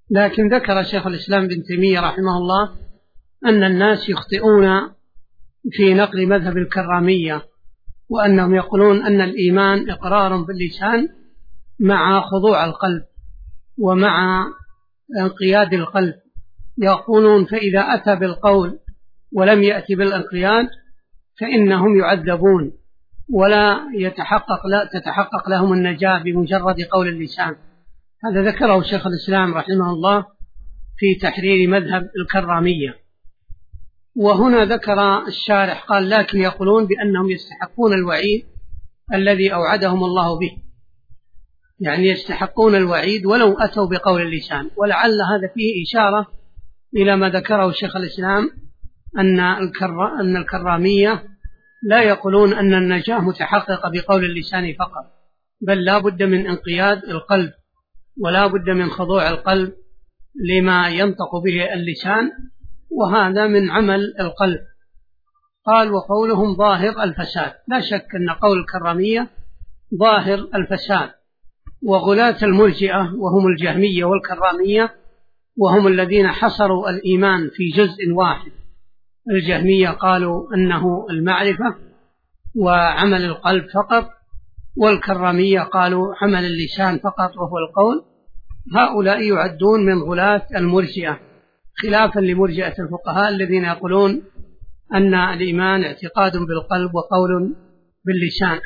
لكن ذكر شيخ الإسلام ابن تيمية رحمه الله أن الناس يخطئون في نقل مذهب الكرامية، وأنهم يقولون أن الإيمان إقرار باللسان مع خضوع القلب ومع انقياد القلب. يقولون فإذا أتى بالقول ولم يأتي بالانقياد فإنهم يعذبون ولا تتحقق لهم النجاة بمجرد قول اللسان. هذا ذكره شيخ الإسلام رحمه الله في تحرير مذهب الكرامية. وهنا ذكر الشارح قال لكن يقولون بأنهم يستحقون الوعيد الذي أوعدهم الله به، يعني يستحقون الوعيد ولو أتوا بقول اللسان. ولعل هذا فيه إشارة إلى ما ذكره شيخ الإسلام أن الكرامية لا يقولون أن النجاة متحققة بقول اللسان فقط، بل لا بد من انقياد القلب ولا بد من خضوع القلب لما ينطق به اللسان، وهذا من عمل القلب. قال وقولهم ظاهر الفساد. لا شك أن قول الكرامية ظاهر الفساد. وغلاة المرجئة وهم الجهمية والكرامية وهم الذين حصروا الإيمان في جزء واحد. الجهمية قالوا أنه المعرفة وعمل القلب فقط، والكرامية قالوا عمل اللسان فقط وهو القول. هؤلاء يعدون من غلاة المرجئة، خلافا لمرجئة الفقهاء الذين يقولون أن الإيمان اعتقاد بالقلب وقول باللسان.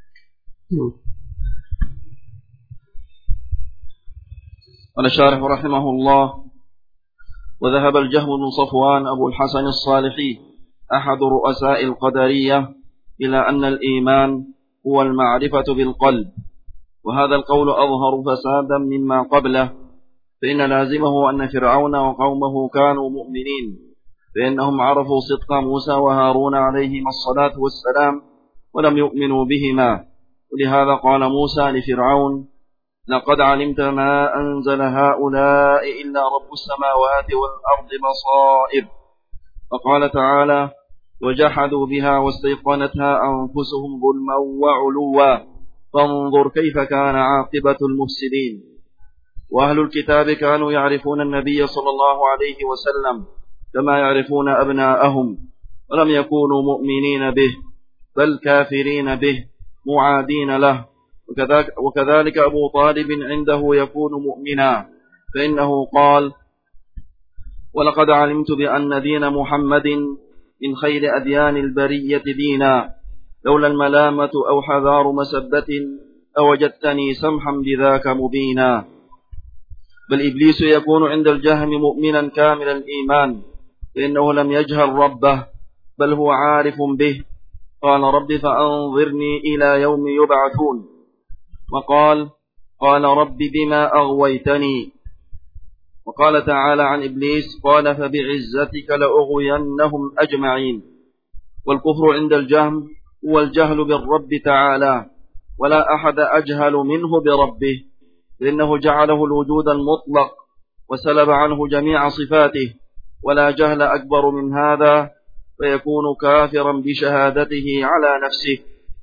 قال الشارح رحمه الله: وذهب الجهم بن صفوان أبو الحسن الصالحي أحد رؤساء القدرية إلى أن الإيمان هو المعرفة بالقلب، وهذا القول أظهر فسادا مما قبله، فإن لازمه أن فرعون وقومه كانوا مؤمنين، فإنهم عرفوا صدق موسى وهارون عليهما الصلاة والسلام ولم يؤمنوا بهما. ولهذا قال موسى لفرعون: لقد علمت ما أنزل هؤلاء إلا رب السماوات والأرض بصائر. وقال تعالى: وجحدوا بها واستيقنتها أنفسهم ظلما وعلوا فانظر كيف كان عاقبة المفسدين. وأهل الكتاب كانوا يعرفون النبي صلى الله عليه وسلم كما يعرفون أبناءهم، ولم يكونوا مؤمنين به بل كافرين به معادين له. وكذلك أبو طالب عنده يكون مؤمنا، فإنه قال: ولقد علمت بأن دين محمد من خير أديان البرية دينا، لولا الملامة أو حذار مسبة أوجدتني سمحا بذاك مبينا. بل إبليس يكون عند الجهم مؤمنا كامل الإيمان، فإنه لم يجهل ربه بل هو عارف به. قال: رب فأنظرني إلى يوم يبعثون. وقال: قال رب بما أغويتني. وقال تعالى عن إبليس: قال فبعزتك لأغوينهم أجمعين. والكفر عند الجهم هو الجهل بالرب تعالى، ولا أحد أجهل منه بربه، لأنه جعله الوجود المطلق وسلب عنه جميع صفاته، ولا جهل أكبر من هذا، فيكون كافرا بشهادته على نفسه.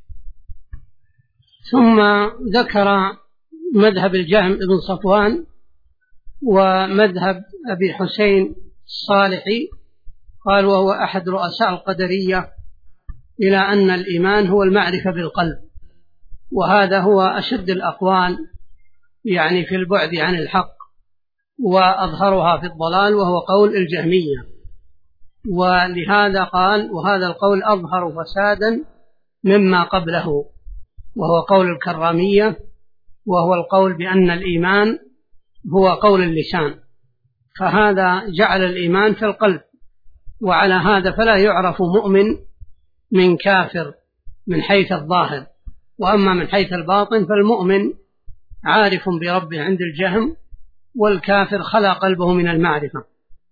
ثم ذكر مذهب الجهم بن صفوان ومذهب أبي حسين الصالحي، قال وهو أحد رؤساء القدرية، إلى أن الإيمان هو المعرفة بالقلب، وهذا هو أشد الأقوال يعني في البعد عن الحق وأظهرها في الضلال، وهو قول الجهمية. ولهذا قال: وهذا القول أظهر فسادا مما قبله، وهو قول الكرامية، وهو القول بأن الإيمان هو قول اللسان، فهذا جعل الإيمان في القلب. وعلى هذا فلا يعرف مؤمن من كافر من حيث الظاهر، وأما من حيث الباطن فالمؤمن عارف بربه عند الجهم، والكافر خلا قلبه من المعرفة.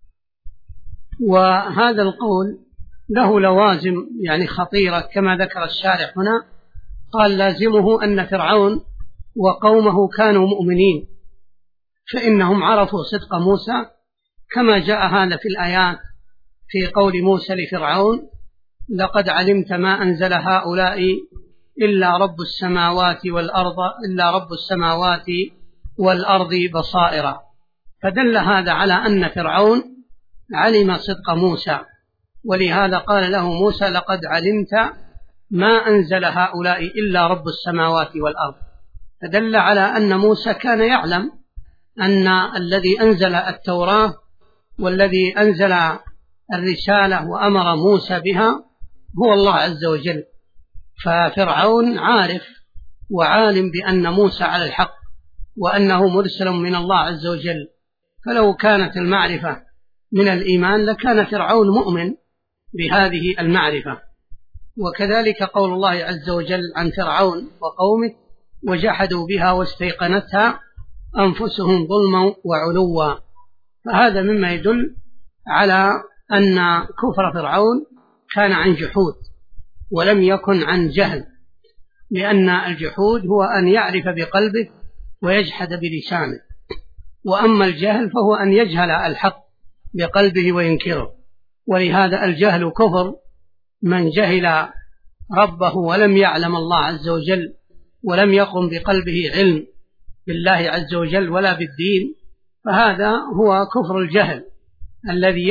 وهذا القول له لوازم يعني خطيرة كما ذكر الشارح هنا. قال: لازمه أن فرعون وقومه كانوا مؤمنين، فإنهم عرفوا صدق موسى، كما جاء هذا في الآيات في قول موسى لفرعون: لقد علمت ما أنزل هؤلاء إلا رب السماوات والأرض بصائر. فدل هذا على أن فرعون علم صدق موسى، ولهذا قال له موسى: لقد علمت ما أنزل هؤلاء إلا رب السماوات والأرض. فدل على أن موسى كان يعلم أن الذي أنزل التوراة والذي أنزل الرسالة وأمر موسى بها هو الله عز وجل. ففرعون عارف وعالم بأن موسى على الحق وأنه مرسل من الله عز وجل، فلو كانت المعرفة من الإيمان لكان فرعون مؤمن بهذه المعرفة. وكذلك قول الله عز وجل عن فرعون وقومه: وجحدوا بها واستيقنتها أنفسهم ظلما وعلوا. فهذا مما يدل على أن كفر فرعون كان عن جحود ولم يكن عن جهل، لأن الجحود هو أن يعرف بقلبه ويجحد بلسانه، وأما الجهل فهو أن يجهل الحق بقلبه وينكره. ولهذا الجهل كفر، من جهل ربه ولم يعلم الله عز وجل ولم يقم بقلبه علم بالله عز وجل ولا بالدين، فهذا هو كفر الجهل الذي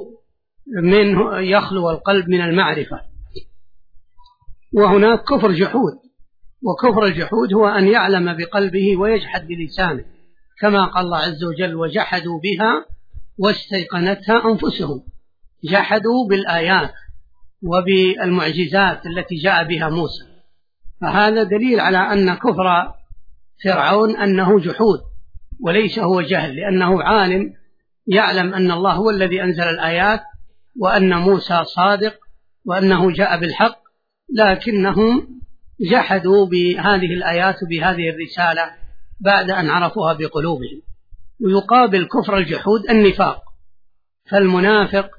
يخلو القلب من المعرفة. وهناك كفر جحود، وكفر الجحود هو أن يعلم بقلبه ويجحد بلسانه، كما قال الله عز وجل: وجحدوا بها واستيقنتها أنفسهم. جحدوا بالآيات وبالمعجزات التي جاء بها موسى. فهذا دليل على أن كفر فرعون أنه جحود وليس هو جهل، لأنه عالم يعلم أن الله هو الذي أنزل الآيات وأن موسى صادق وأنه جاء بالحق، لكنهم جحدوا بهذه الآيات وبهذه الرسالة بعد أن عرفوها بقلوبهم. ويقابل كفر الجحود النفاق، فالمنافق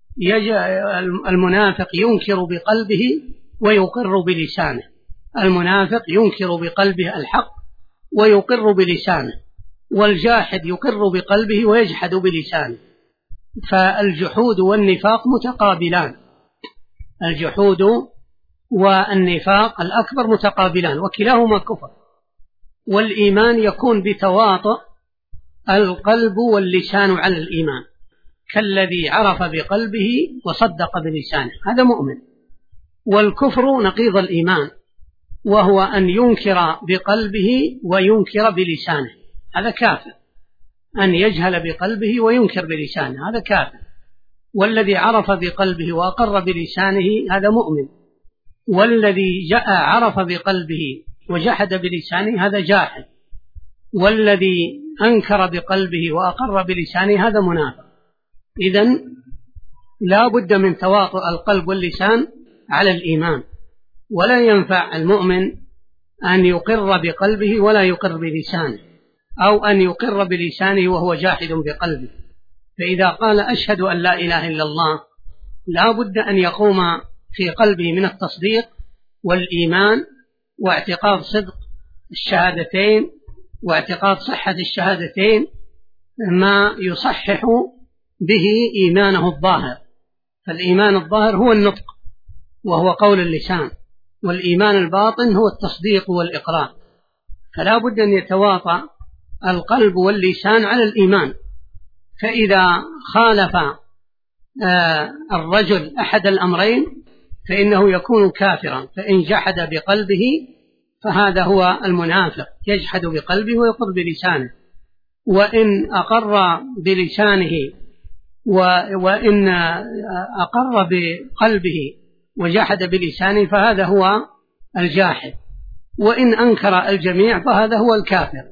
ينكر بقلبه ويقر بلسانه. المنافق ينكر بقلبه الحق ويقر بلسانه، والجاحد يقر بقلبه ويجحد بلسانه. فالجحود والنفاق متقابلان، الجحود والنفاق الأكبر متقابلان، وكلاهما كفر. والإيمان يكون بتواطؤ القلب واللسان على الإيمان، كالذي عرف بقلبه وصدق بلسانه، هذا مؤمن. والكفر نقيض الإيمان، وهو أن ينكر بقلبه وينكر بلسانه، هذا كافر. أن يجهل بقلبه وينكر بلسانه هذا كافر. والذي عرف بقلبه وأقر بلسانه هذا مؤمن. والذي عرف بقلبه وجحد بلسانه هذا جاحد. والذي أنكر بقلبه وأقر بلسانه هذا منافق. إذن لا بد من تواطؤ القلب واللسان على الإيمان، ولا ينفع المؤمن أن يقر بقلبه ولا يقر بلسانه، أو أن يقر بلسانه وهو جاحد بقلبه. فإذا قال أشهد أن لا إله إلا الله لا بد أن يقوم في قلبه من التصديق والإيمان واعتقاد صدق الشهادتين واعتقاد صحة الشهادتين ما يصحح به إيمانه الظاهر. فالإيمان الظاهر هو النطق وهو قول اللسان، والإيمان الباطن هو التصديق والإقرار. فلا بد أن يتواطأ القلب واللسان على الإيمان. فإذا خالف الرجل أحد الأمرين فإنه يكون كافرا. فإن جحد بقلبه فهذا هو المنافق، يجحد بقلبه ويقر بلسانه. وإن أقر بلسانه وإن أقر بقلبه وجحد بلسانه فهذا هو الجاحد. وإن أنكر الجميع فهذا هو الكافر.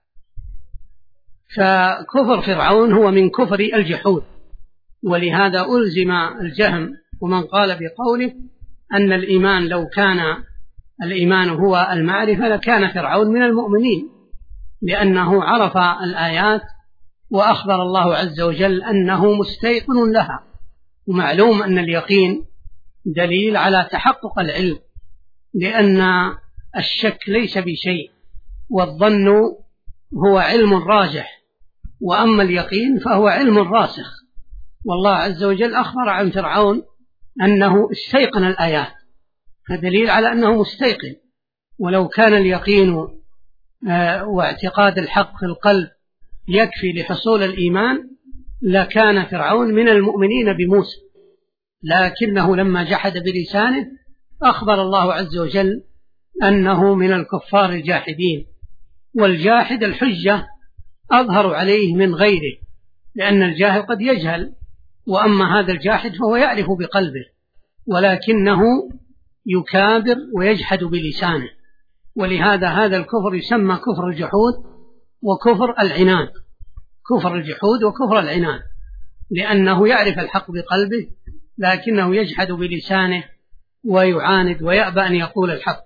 فكفر فرعون هو من كفر الجحود، ولهذا ألزم الجهم ومن قال بقوله أن الإيمان لو كان الإيمان هو المعرفة لكان فرعون من المؤمنين، لأنه عرف الآيات وأخبر الله عز وجل أنه مستيقن لها. ومعلوم أن اليقين دليل على تحقق العلم، لأن الشك ليس بشيء، والظن هو علم راجح، وأما اليقين فهو علم راسخ. والله عز وجل أخبر عن فرعون أنه استيقن الآيات، فدليل على أنه مستيقن. ولو كان اليقين واعتقاد الحق في القلب يكفي لحصول الإيمان لكان فرعون من المؤمنين بموسى، لكنه لما جحد بلسانه أخبر الله عز وجل أنه من الكفار الجاحدين. والجاحد الحجة أظهر عليه من غيره، لأن الجاهل قد يجهل، وأما هذا الجاحد فهو يعرف بقلبه ولكنه يكابر ويجحد بلسانه. ولهذا هذا الكفر يسمى كفر الجحود وكفر العناد، كفر الجحود وكفر العناد، لأنه يعرف الحق بقلبه لكنه يجحد بلسانه ويعاند ويأبى أن يقول الحق.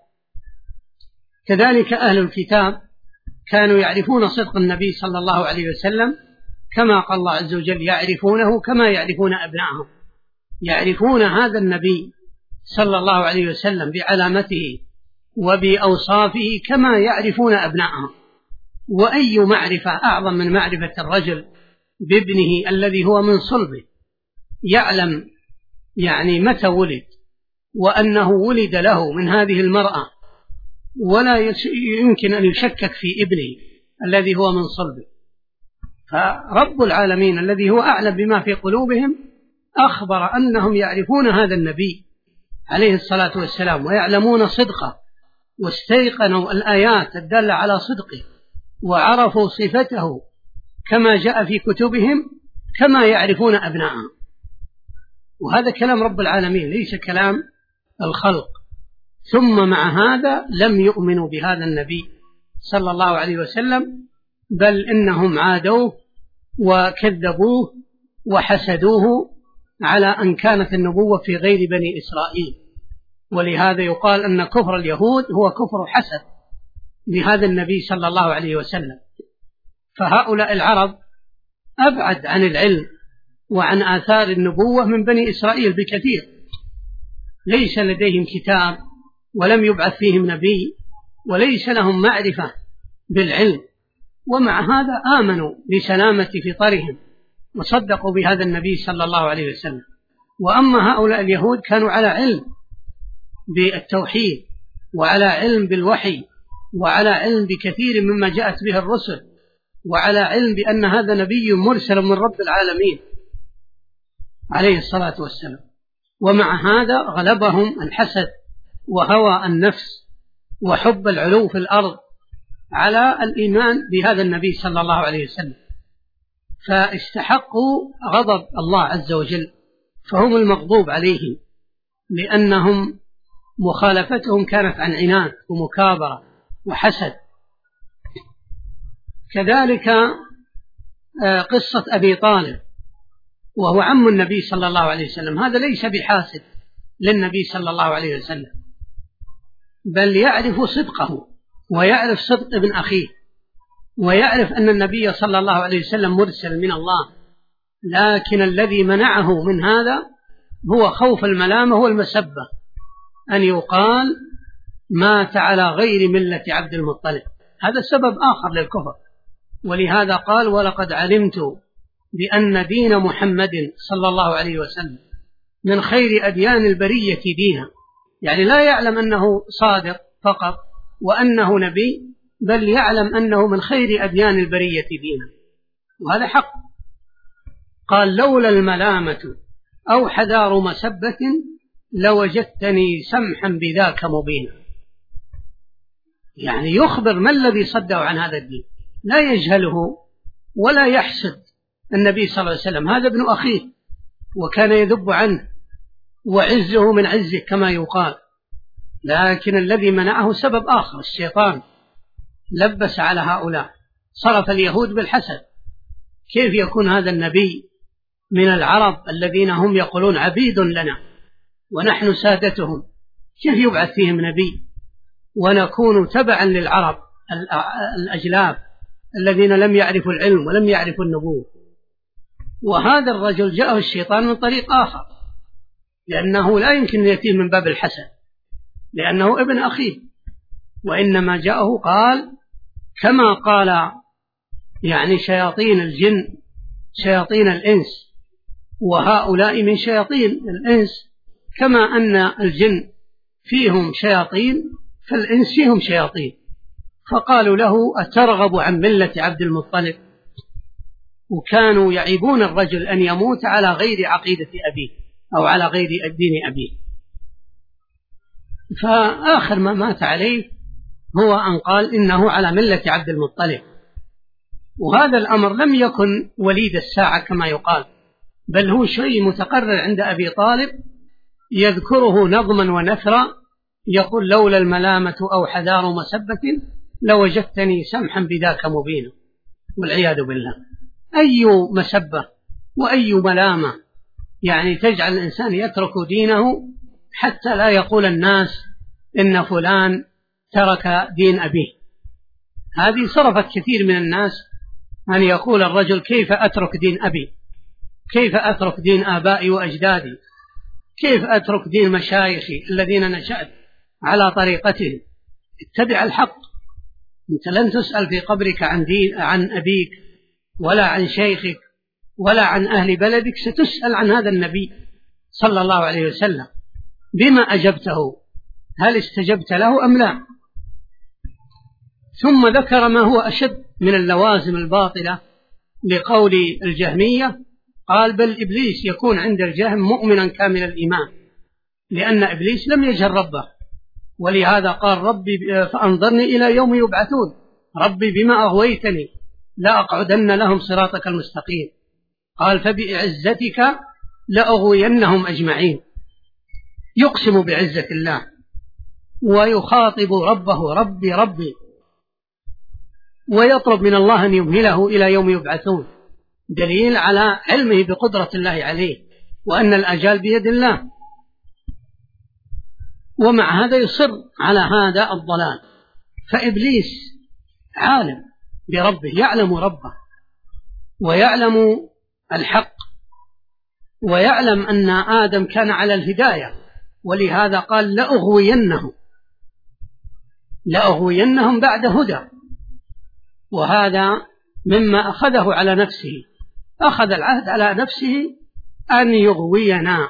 كذلك أهل الكتاب كانوا يعرفون صدق النبي صلى الله عليه وسلم كما قال الله عز وجل يعرفونه كما يعرفون أبنائهم، يعرفون هذا النبي صلى الله عليه وسلم بعلامته وبأوصافه كما يعرفون أبنائهم. وأي معرفة أعظم من معرفة الرجل بابنه الذي هو من صلبه، يعلم يعني متى ولد وأنه ولد له من هذه المرأة، ولا يمكن أن يشكك في ابنه الذي هو من صلبه. فرب العالمين الذي هو أعلم بما في قلوبهم أخبر أنهم يعرفون هذا النبي عليه الصلاة والسلام ويعلمون صدقه، واستيقنوا الآيات الدالة على صدقه وعرفوا صفته كما جاء في كتبهم كما يعرفون أبنائهم. وهذا كلام رب العالمين ليس كلام الخلق. ثم مع هذا لم يؤمنوا بهذا النبي صلى الله عليه وسلم، بل إنهم عادوه وكذبوه وحسدوه على أن كانت النبوة في غير بني إسرائيل. ولهذا يقال أن كفر اليهود هو كفر حسد بهذا النبي صلى الله عليه وسلم. فهؤلاء العرب أبعد عن العلم وعن آثار النبوة من بني إسرائيل بكثير، ليس لديهم كتاب ولم يبعث فيهم نبي وليس لهم معرفة بالعلم، ومع هذا آمنوا بسلامة فطرهم وصدقوا بهذا النبي صلى الله عليه وسلم. وأما هؤلاء اليهود كانوا على علم بالتوحيد وعلى علم بالوحي وعلى علم بكثير مما جاءت به الرسل وعلى علم بأن هذا نبي مرسل من رب العالمين عليه الصلاة والسلام. ومع هذا غلبهم الحسد وهوى النفس وحب العلو في الأرض على الإيمان بهذا النبي صلى الله عليه وسلم، فاستحقوا غضب الله عز وجل، فهم المغضوب عليهم لأنهم مخالفتهم كانت عن عناد ومكابرة وحسد. كذلك قصة أبي طالب وهو عم النبي صلى الله عليه وسلم، هذا ليس بحاسد للنبي صلى الله عليه وسلم، بل يعرف صدقه ويعرف صدق ابن أخيه ويعرف أن النبي صلى الله عليه وسلم مرسل من الله، لكن الذي منعه من هذا هو خوف الملامة والمسبة، أن يقال مات على غير ملة عبد المطلب، هذا سبب آخر للكفر. ولهذا قال ولقد علمت بأن دين محمد صلى الله عليه وسلم من خير أديان البرية دينا، يعني لا يعلم أنه صادق فقط وأنه نبي، بل يعلم أنه من خير أديان البرية دينا، وهذا حق. قال لولا الملامة أو حذار مسبة لوجدتني سمحا بذاك مبينا، يعني يخبر ما الذي صده عن هذا الدين، لا يجهله ولا يحسد النبي صلى الله عليه وسلم، هذا ابن أخيه وكان يذب عنه وعزه من عزه كما يقال، لكن الذي منعه سبب آخر، الشيطان لبس على هؤلاء، صرف اليهود بالحسد. كيف يكون هذا النبي من العرب الذين هم يقولون عبيد لنا ونحن سادتهم، كيف يبعث فيهم نبي ونكون تبعا للعرب الأجلاف الذين لم يعرفوا العلم ولم يعرفوا النبوة؟ وهذا الرجل جاءه الشيطان من طريق آخر، لأنه لا يمكن أن يأتيه من باب الحسد لأنه ابن أخيه، وإنما جاءه قال كما قال يعني شياطين الجن شياطين الإنس، وهؤلاء من شياطين الإنس، كما أن الجن فيهم شياطين فالإنس فيهم شياطين. فقالوا له أترغب عن ملة عبد المطلب، وكانوا يعيبون الرجل أن يموت على غير عقيدة أبيه أو على غير دين أبيه. فآخر ما مات عليه هو أن قال إنه على ملة عبد المطلب. وهذا الأمر لم يكن وليد الساعة كما يقال، بل هو شيء متقرر عند أبي طالب، يذكره نظما ونثرا، يقول: لولا الملامة أو حذار مسبة لوجدتني سمحا بذاك مبينا. والعياذ بالله. أي مسبة وأي ملامة يعني تجعل الإنسان يترك دينه حتى لا يقول الناس إن فلان ترك دين أبيه. هذه صرفت كثير من الناس أن يقول الرجل: كيف أترك دين أبي؟ كيف أترك دين آبائي وأجدادي؟ كيف أترك دين مشايخي الذين نشأت على طريقتهم؟ اتبع الحق. أنت لن تسأل في قبرك عن أبيك ولا عن شيخك ولا عن أهل بلدك، ستسأل عن هذا النبي صلى الله عليه وسلم. بما أجبته؟ هل استجبت له أم لا؟ ثم ذكر ما هو أشد من اللوازم الباطلة لقول الجهمية. قال: بل إبليس يكون عند الجهم مؤمنا كامل الإيمان، لأن إبليس لم يجهل ربه، ولهذا قال: ربي فأنظرني إلى يوم يبعثون، ربي بما أغويتني لأقعدن لهم صراطك المستقيم. قال: فبعزتك لأغوينهم أجمعين. يقسم بعزة الله ويخاطب ربه: ربي ربي، ويطلب من الله أن يمهله إلى يوم يبعثون، دليل على علمه بقدرة الله عليه وأن الأجال بيد الله. ومع هذا يصر على هذا الضلال. فإبليس عالم بربه، يعلم ربه ويعلم الحق، ويعلم أن آدم كان على الهداية، ولهذا قال: لأغوينهم بعد هدى. وهذا مما أخذه على نفسه، أخذ العهد على نفسه أن يغوينا،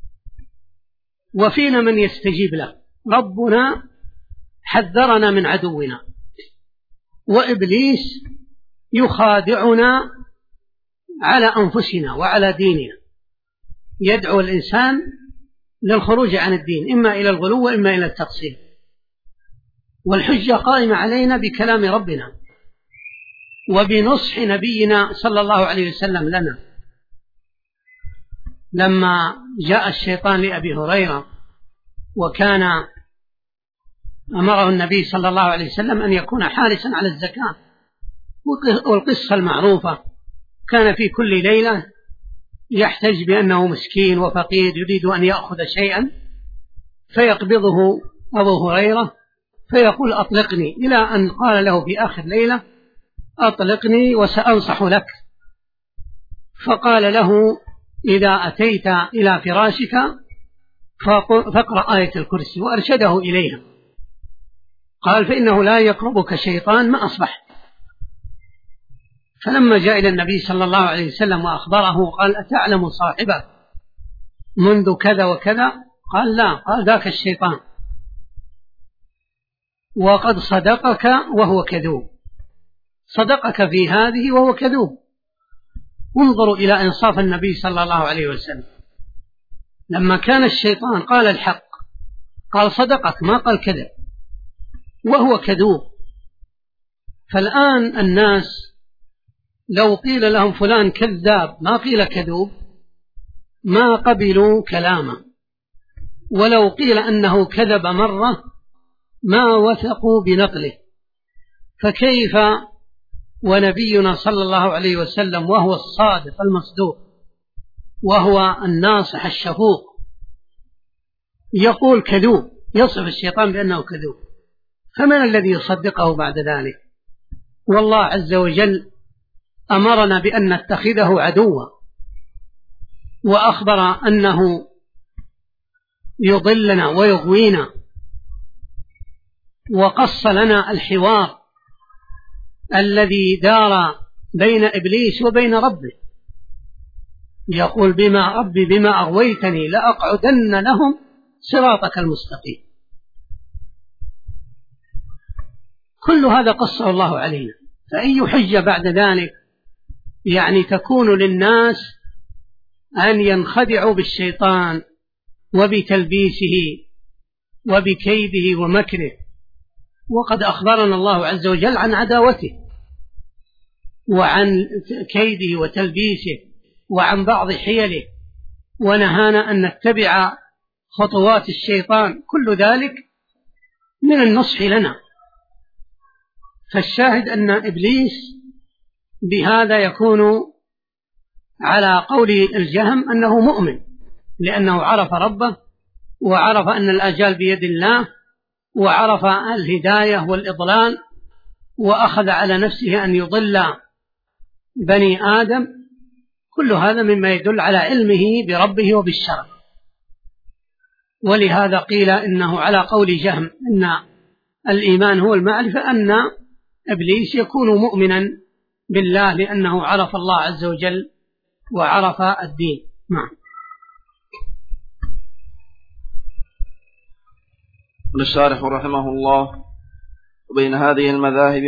وفينا من يستجيب له. ربنا حذرنا من عدونا، وإبليس يخادعنا على أنفسنا وعلى ديننا، يدعو الإنسان للخروج عن الدين، إما إلى الغلو وإما إلى التقصير. والحجة قائمة علينا بكلام ربنا وبنصح نبينا صلى الله عليه وسلم لنا. لما جاء الشيطان لأبي هريرة وكان أمره النبي صلى الله عليه وسلم أن يكون حارسا على الزكاة، والقصة المعروفة، كان في كل ليلة يحتج بأنه مسكين وفقير يريد أن يأخذ شيئا، فيقبضه أبو هريرة فيقول: أطلقني، إلى أن قال له في آخر ليلة: أطلقني وسأنصح لك. فقال له: إذا أتيت إلى فراشك فاقرأ آية الكرسي، وأرشده إليها. قال: فإنه لا يقربك شيطان ما أصبحت. فلما جاء إلى النبي صلى الله عليه وسلم وأخبره قال: أتعلم صاحبه منذ كذا وكذا؟ قال: لا. قال: ذاك الشيطان، وقد صدقك وهو كذوب، صدقك في هذه وهو كذوب. انظروا إلى إنصاف النبي صلى الله عليه وسلم، لما كان الشيطان قال الحق، قال صدقك، ما قال كذب، وهو كذوب. فالآن الناس لو قيل لهم فلان كذاب ما قيل كذوب ما قبلوا كلامه، ولو قيل أنه كذب مرة ما وثقوا بنقله. فكيف ونبينا صلى الله عليه وسلم وهو الصادق المصدوق وهو الناصح الشفوق يقول كذوب، يصف الشيطان بأنه كذوب؟ فمن الذي يصدقه بعد ذلك؟ والله عز وجل أمرنا بأن نتخذه عدوا، وأخبر أنه يضلنا ويغوينا، وقص لنا الحوار الذي دار بين إبليس وبين ربه. يقول: بما أغويتني لأقعدن لهم صراطك المستقيم. كل هذا قصه الله علينا، فأي حجة بعد ذلك يعني تكون للناس أن ينخدعوا بالشيطان وبتلبيسه وبكيده ومكره، وقد أخبرنا الله عز وجل عن عداوته وعن كيده وتلبيسه وعن بعض حيله، ونهانا أن نتبع خطوات الشيطان، كل ذلك من النصح لنا. فالشاهد أن إبليس بهذا يكون على قول الجهم أنه مؤمن، لأنه عرف ربه وعرف أن الآجال بيد الله وعرف الهداية والإضلال، وأخذ على نفسه أن يضل بني آدم. كل هذا مما يدل على علمه بربه وبالشرع. ولهذا قيل إنه على قول جهم إن الإيمان هو المعرفة، أن إبليس يكون مؤمنا بالله لأنه عرف الله عز وجل وعرف الدين. نعم. الشارح رحمه الله: وبين هذه المذاهب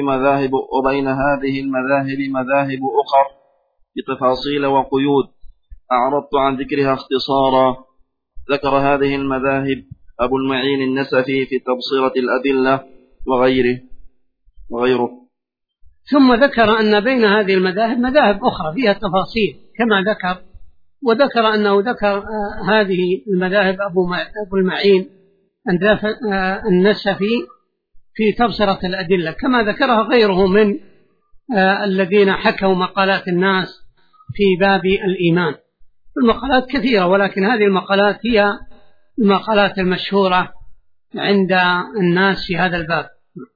مذاهب أخر بتفاصيل وقيود أعرضت عن ذكرها اختصارا. ذكر هذه المذاهب أبو المعين النسفي في تبصرة الأدلة وغيره. ثم ذكر أن بين هذه المذاهب مذاهب أخرى فيها تفاصيل كما ذكر، وذكر أنه ذكر هذه المذاهب أبو المعين النسفي في تبصرة الأدلة، كما ذكرها غيره من الذين حكوا مقالات الناس في باب الإيمان. المقالات كثيرة، ولكن هذه المقالات هي المقالات المشهورة عند الناس في هذا الباب.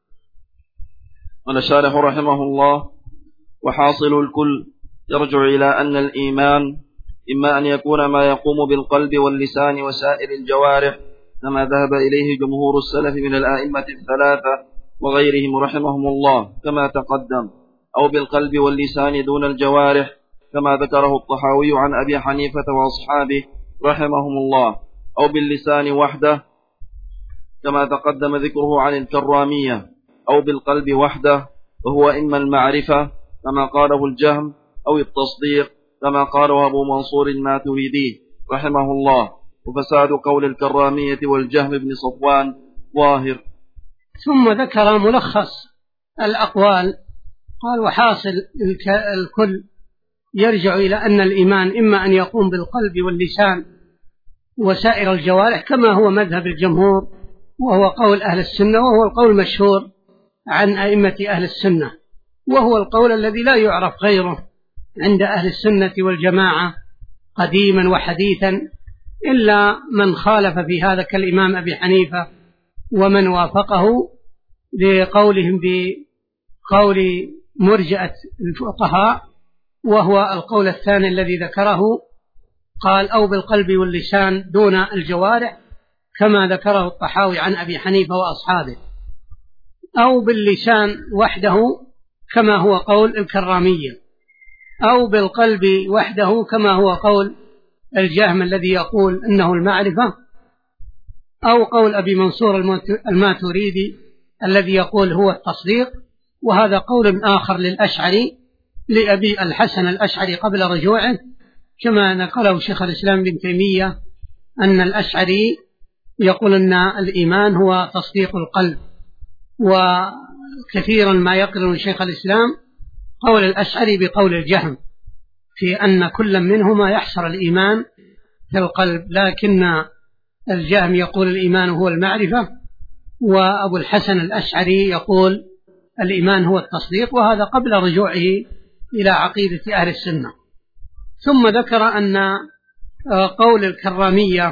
قال الشارح رحمه الله: وحاصل الكل يرجع إلى أن الإيمان إما أن يكون ما يقوم بالقلب واللسان وسائر الجوارح كما ذهب إليه جمهور السلف من الآئمة الثلاثة وغيرهم رحمهم الله كما تقدم، أو بالقلب واللسان دون الجوارح كما ذكره الطحاوي عن أبي حنيفة وأصحابه رحمهم الله، أو باللسان وحده كما تقدم ذكره عن الكرامية، أو بالقلب وحده وهو إما المعرفة كما قاله الجهم أو التصديق كما قاله أبو منصور الماتريدي رحمه الله. وفساد قول الكرامية والجهم بن صفوان ظاهر. ثم ذكر ملخص الأقوال، قال: وحاصل الكل يرجع إلى أن الإيمان إما أن يقوم بالقلب واللسان وسائر الجوارح كما هو مذهب الجمهور، وهو قول أهل السنة، وهو القول المشهور عن أئمة أهل السنة، وهو القول الذي لا يعرف غيره عند أهل السنة والجماعة قديما وحديثا، إلا من خالف في هذا كالإمام أبي حنيفة ومن وافقه لقولهم بقول مرجئة الفقهاء، وهو القول الثاني الذي ذكره، قال: أو بالقلب واللسان دون الجوارح كما ذكره الطحاوي عن أبي حنيفة وأصحابه، أو باللسان وحده كما هو قول الكرامية، أو بالقلب وحده كما هو قول الجهم الذي يقول إنه المعرفة، أو قول أبي منصور الماتريدي الذي يقول هو التصديق. وهذا قول آخر للأشعري لأبي الحسن الأشعري قبل رجوعه، كما نقله شيخ الإسلام بن تيمية أن الأشعري يقول أن الإيمان هو تصديق القلب. وكثيرا ما يقرن شيخ الإسلام قول الأشعري بقول الجهم في أن كل منهما يحصر الإيمان في القلب، لكن الجهم يقول الإيمان هو المعرفة، وأبو الحسن الأشعري يقول الإيمان هو التصديق، وهذا قبل رجوعه إلى عقيدة أهل السنة. ثم ذكر أن قول الكرامية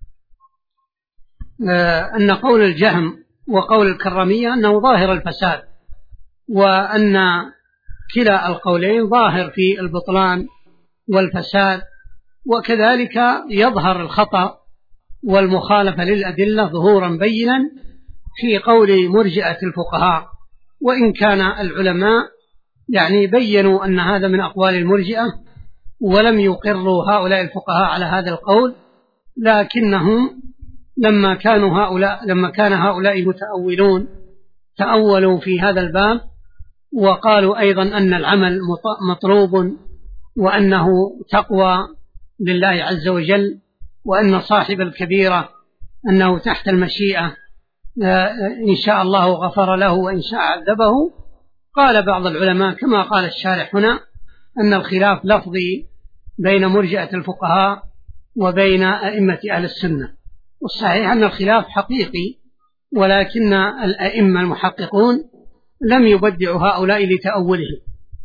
أن قول الجهم وقول الكرامية أنه ظاهر الفساد، وأن كلا القولين ظاهر في البطلان والفساد، وكذلك يظهر الخطأ والمخالفة للأدلة ظهورا بينا في قول مرجئة الفقهاء، وإن كان العلماء يعني بيّنوا أن هذا من أقوال المرجئة ولم يقروا هؤلاء الفقهاء على هذا القول، لكنهم لما كان هؤلاء متأولون تأولوا في هذا الباب، وقالوا أيضا أن العمل مطلوب وأنه تقوى لله عز وجل، وأن صاحب الكبيرة أنه تحت المشيئة، إن شاء الله غفر له وإن شاء عذبه. قال بعض العلماء كما قال الشارح هنا أن الخلاف لفظي بين مرجئة الفقهاء وبين أئمة أهل السنة، والصحيح أن الخلاف حقيقي، ولكن الأئمة المحققون لم يبدعوا هؤلاء لتأوله.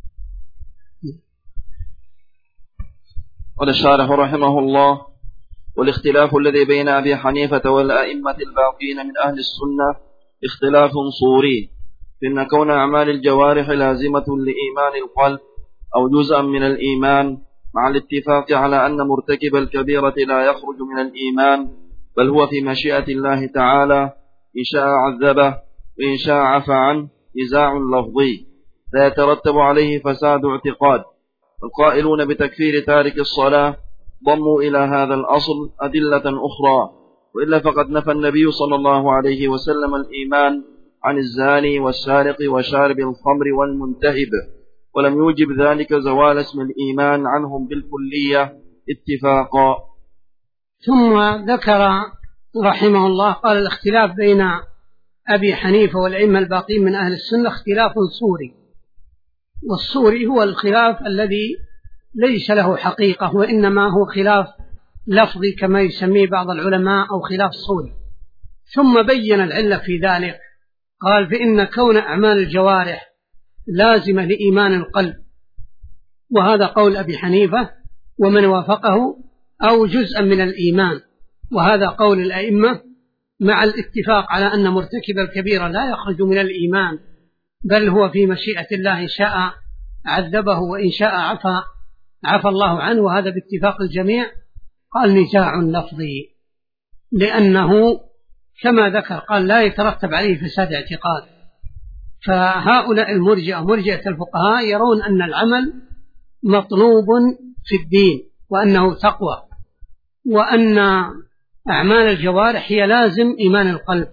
قال الشارح رحمه الله: والاختلاف الذي بين أبي حنيفة والأئمة الباقين من أهل السنة اختلاف صوري، فإن كون أعمال الجوارح لازمة لإيمان القلب أو جزءا من الإيمان، مع الاتفاق على أن مرتكب الكبيرة لا يخرج من الإيمان، بل هو في مشيئة الله تعالى، إن شاء عذبه وإن شاء عفى عنه، نزاع لفظي لا يترتب عليه فساد اعتقاد. القائلون بتكفير تارك الصلاة ضموا إلى هذا الأصل أدلة أخرى، وإلا فقد نفى النبي صلى الله عليه وسلم الإيمان عن الزاني والسارق وشارب الخمر والمنتهب، ولم يوجب ذلك زوال اسم الإيمان عنهم بالكلية اتفاقا. ثم ذكر رحمه الله قال: الاختلاف بين أبي حنيفة والأئمة الباقين من أهل السنة اختلاف صوري، والصوري هو الخلاف الذي ليس له حقيقة، وإنما هو خلاف لفظي كما يسميه بعض العلماء، أو خلاف صوري. ثم بين العلة في ذلك، قال: فإن كون أعمال الجوارح لازمة لإيمان القلب، وهذا قول أبي حنيفة ومن وافقه، أو جزءا من الإيمان، وهذا قول الأئمة، مع الاتفاق على أن مرتكب الكبيرة لا يخرج من الإيمان، بل هو في مشيئة الله، إن شاء عذبه وإن شاء عفى الله عنه، وهذا باتفاق الجميع. قال: نزاع لفظي، لأنه كما ذكر قال لا يترتب عليه فساد اعتقاد. فهؤلاء المرجئة مرجئة الفقهاء يرون أن العمل مطلوب في الدين، وأنه تقوى، وأن أعمال الجوارح هي لازم إيمان القلب،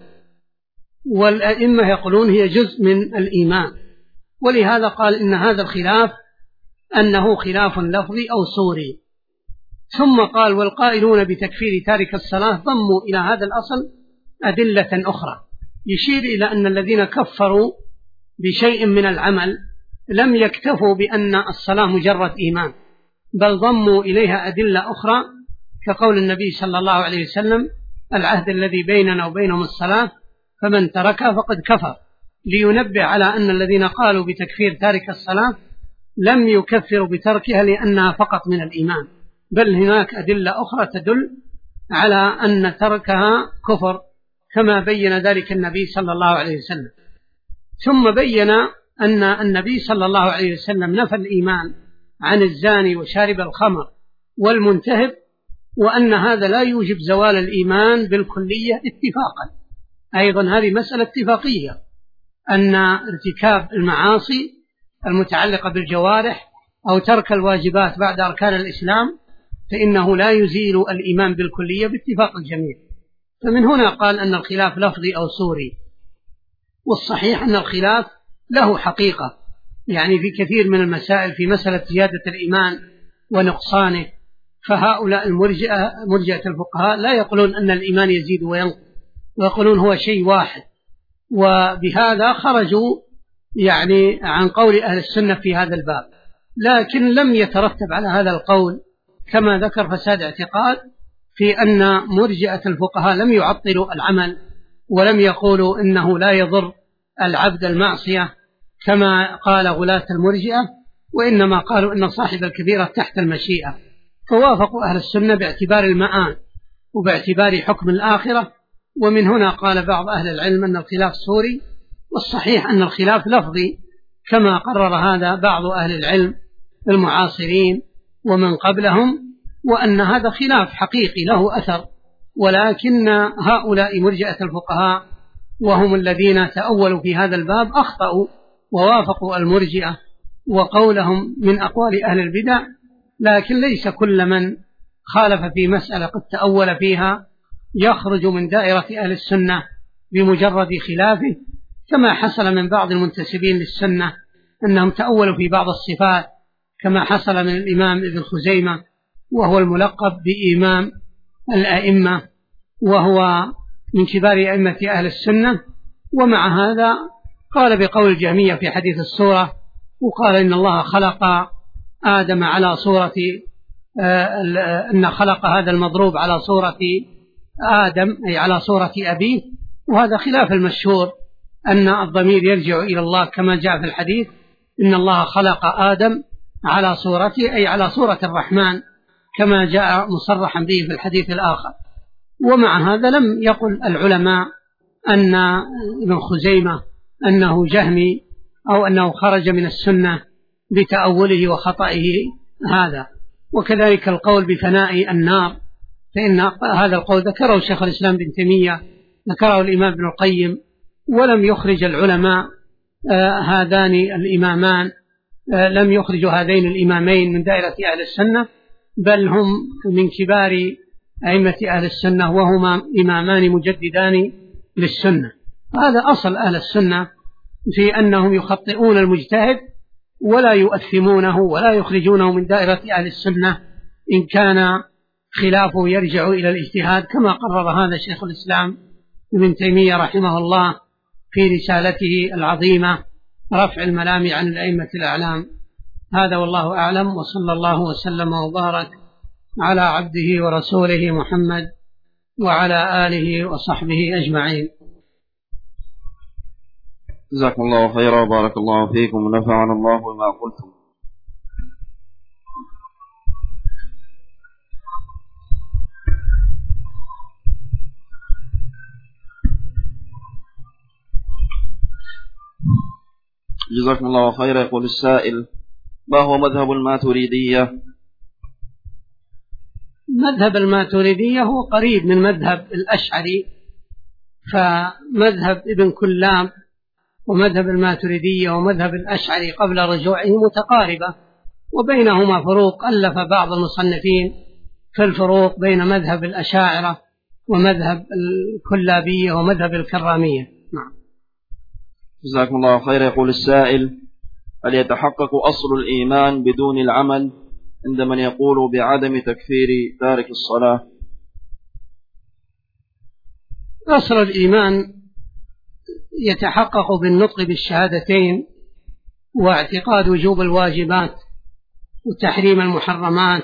والأئمة يقولون هي جزء من الإيمان. ولهذا قال إن هذا الخلاف أنه خلاف لفظي أو صوري. ثم قال: والقائلون بتكفير تارك الصلاة ضموا إلى هذا الأصل أدلة أخرى، يشير إلى أن الذين كفروا بشيء من العمل لم يكتفوا بأن الصلاة مجرد إيمان، بل ضموا إليها أدلة أخرى، كقول النبي صلى الله عليه وسلم: العهد الذي بيننا وبينهم الصلاة، فمن تركها فقد كفر، لينبه على أن الذين قالوا بتكفير تارك الصلاة لم يكفروا بتركها لأنها فقط من الإيمان، بل هناك أدلة أخرى تدل على أن تركها كفر، كما بين ذلك النبي صلى الله عليه وسلم. ثم بين أن النبي صلى الله عليه وسلم نفى الإيمان عن الزاني وشارب الخمر والمنتهب، وأن هذا لا يوجب زوال الإيمان بالكلية اتفاقا. أيضا هذه مسألة اتفاقية، أن ارتكاب المعاصي المتعلقة بالجوارح أو ترك الواجبات بعد أركان الإسلام فإنه لا يزيل الإيمان بالكلية باتفاق الجميع. فمن هنا قال أن الخلاف لفظي أو صوري، والصحيح أن الخلاف له حقيقة، يعني في كثير من المسائل، في مسألة زيادة الإيمان ونقصانه، فهؤلاء مرجئة الفقهاء لا يقولون أن الإيمان يزيد وينقص، ويقولون هو شيء واحد، وبهذا خرجوا يعني عن قول أهل السنة في هذا الباب. لكن لم يترتب على هذا القول كما ذكر فساد اعتقاد، في أن مرجئة الفقهاء لم يعطلوا العمل، ولم يقولوا إنه لا يضر العبد المعصية كما قال غلاة المرجئة، وإنما قالوا إن صاحب الكبيرة تحت المشيئة، فوافقوا أهل السنة باعتبار المآل وباعتبار حكم الآخرة. ومن هنا قال بعض أهل العلم أن الخلاف صوري، والصحيح أن الخلاف لفظي كما قرر هذا بعض أهل العلم المعاصرين ومن قبلهم، وأن هذا خلاف حقيقي له أثر، ولكن هؤلاء مرجئة الفقهاء وهم الذين تأولوا في هذا الباب أخطأوا ووافقوا المرجئة وقولهم من أقوال أهل البدع. لكن ليس كل من خالف في مسألة قد تأول فيها يخرج من دائرة أهل السنة بمجرد خلافه، كما حصل من بعض المنتسبين للسنة أنهم تأولوا في بعض الصفات كما حصل من الإمام ابن خزيمة، وهو الملقب بإمام الأئمة، وهو من كبار أئمة أهل السنة. ومع هذا قال بقول الجهمية في حديث الصورة، وقال إن الله خلق آدم على صورة أن خلق هذا المضروب على صورة آدم، أي على صورة أبيه، وهذا خلاف المشهور أن الضمير يرجع إلى الله كما جاء في الحديث إن الله خلق آدم على صورته، أي على صورة الرحمن كما جاء مصرحا به في الحديث الآخر. ومع هذا لم يقل العلماء أن ابن خزيمة أنه جهمي أو أنه خرج من السنة بتأوله وخطئه هذا. وكذلك القول بفناء النار، فإن هذا القول ذكره شيخ الإسلام بن تيمية، ذكره الإمام ابن القيم، ولم يخرج العلماء هذان الإمامان، لم يخرجوا هذين الإمامين من دائرة أهل السنة، بل هم من كبار أئمة أهل السنة، وهما إمامان مجددان للسنة. هذا أصل أهل السنة في أنهم يخطئون المجتهد ولا يؤثمونه ولا يخرجونه من دائرة أهل السنة إن كان خلافه يرجع إلى الاجتهاد، كما قرر هذا شيخ الإسلام ابن تيمية رحمه الله في رسالته العظيمة رفع الملام عن الأئمة الأعلام. هذا والله أعلم، وصلى الله وسلم وبارك على عبده ورسوله محمد وعلى آله وصحبه أجمعين. جزاكم الله خيرا وبارك الله فيكم ونفعنا الله بما قلتم. جزاكم الله خيرا. يقول السائل: ما هو مذهب الماتريدية؟ مذهب الماتريدية هو قريب من مذهب الأشعري، فمذهب ابن كلاب ومذهب الماتريدية ومذهب الأشعري قبل رجوعه متقاربة، وبينهما فروق ألف بعض المصنفين في الفروق بين مذهب الأشاعرة ومذهب الكلابية ومذهب الكرامية. نعم. جزاكم الله خير. يقول السائل: هل يتحقق أصل الإيمان بدون العمل عند من يقول بعدم تكفير تارك الصلاة؟ أصل الإيمان يتحقق بالنطق بالشهادتين واعتقاد وجوب الواجبات وتحريم المحرمات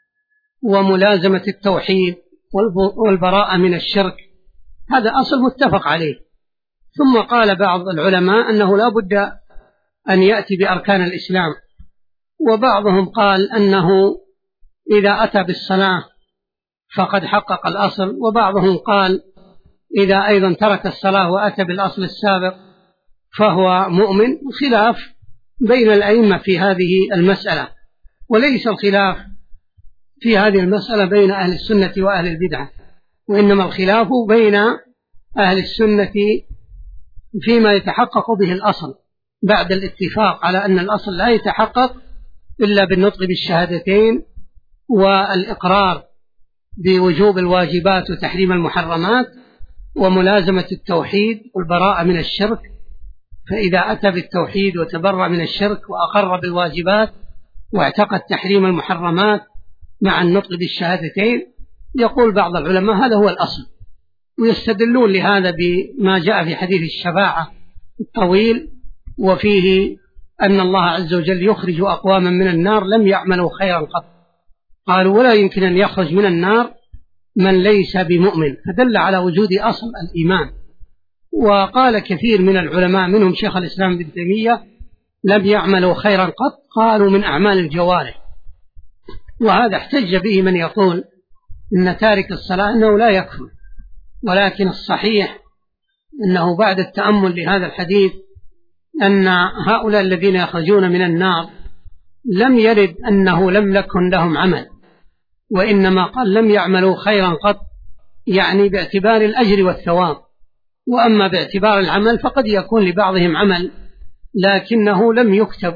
وملازمة التوحيد والبراءة من الشرك، هذا أصل متفق عليه. ثم قال بعض العلماء أنه لا بد أن يأتي بأركان الإسلام، وبعضهم قال أنه إذا أتى بالصلاة فقد حقق الأصل، وبعضهم قال إذا أيضا ترك الصلاة وأتى بالأصل السابق فهو مؤمن. خلاف بين الأئمة في هذه المسألة، وليس الخلاف في هذه المسألة بين أهل السنة وأهل البدعة، وإنما الخلاف بين أهل السنة فيما يتحقق به الأصل بعد الاتفاق على أن الأصل لا يتحقق إلا بالنطق بالشهادتين والإقرار بوجوب الواجبات وتحريم المحرمات وملازمة التوحيد والبراءة من الشرك. فإذا أتى بالتوحيد وتبرأ من الشرك وأقر بالواجبات واعتقد تحريم المحرمات مع النطق بالشهادتين، يقول بعض العلماء هذا هو الأصل، ويستدلون لهذا بما جاء في حديث الشفاعة الطويل، وفيه أن الله عز وجل يخرج أقواما من النار لم يعملوا خيرا قط، قالوا ولا يمكن أن يخرج من النار من ليس بمؤمن، فدل على وجود أصل الإيمان. وقال كثير من العلماء منهم شيخ الإسلام بن تيمية لم يعملوا خيرا قط، قالوا من أعمال الجوارح، وهذا احتج به من يقول إن تارك الصلاة أنه لا يكفر، ولكن الصحيح أنه بعد التأمل لهذا الحديث أن هؤلاء الذين يخرجون من النار لم يرد أنه لم يكن لهم عمل، وإنما قال لم يعملوا خيرا قط، يعني باعتبار الأجر والثواب. وأما باعتبار العمل فقد يكون لبعضهم عمل لكنه لم يكتب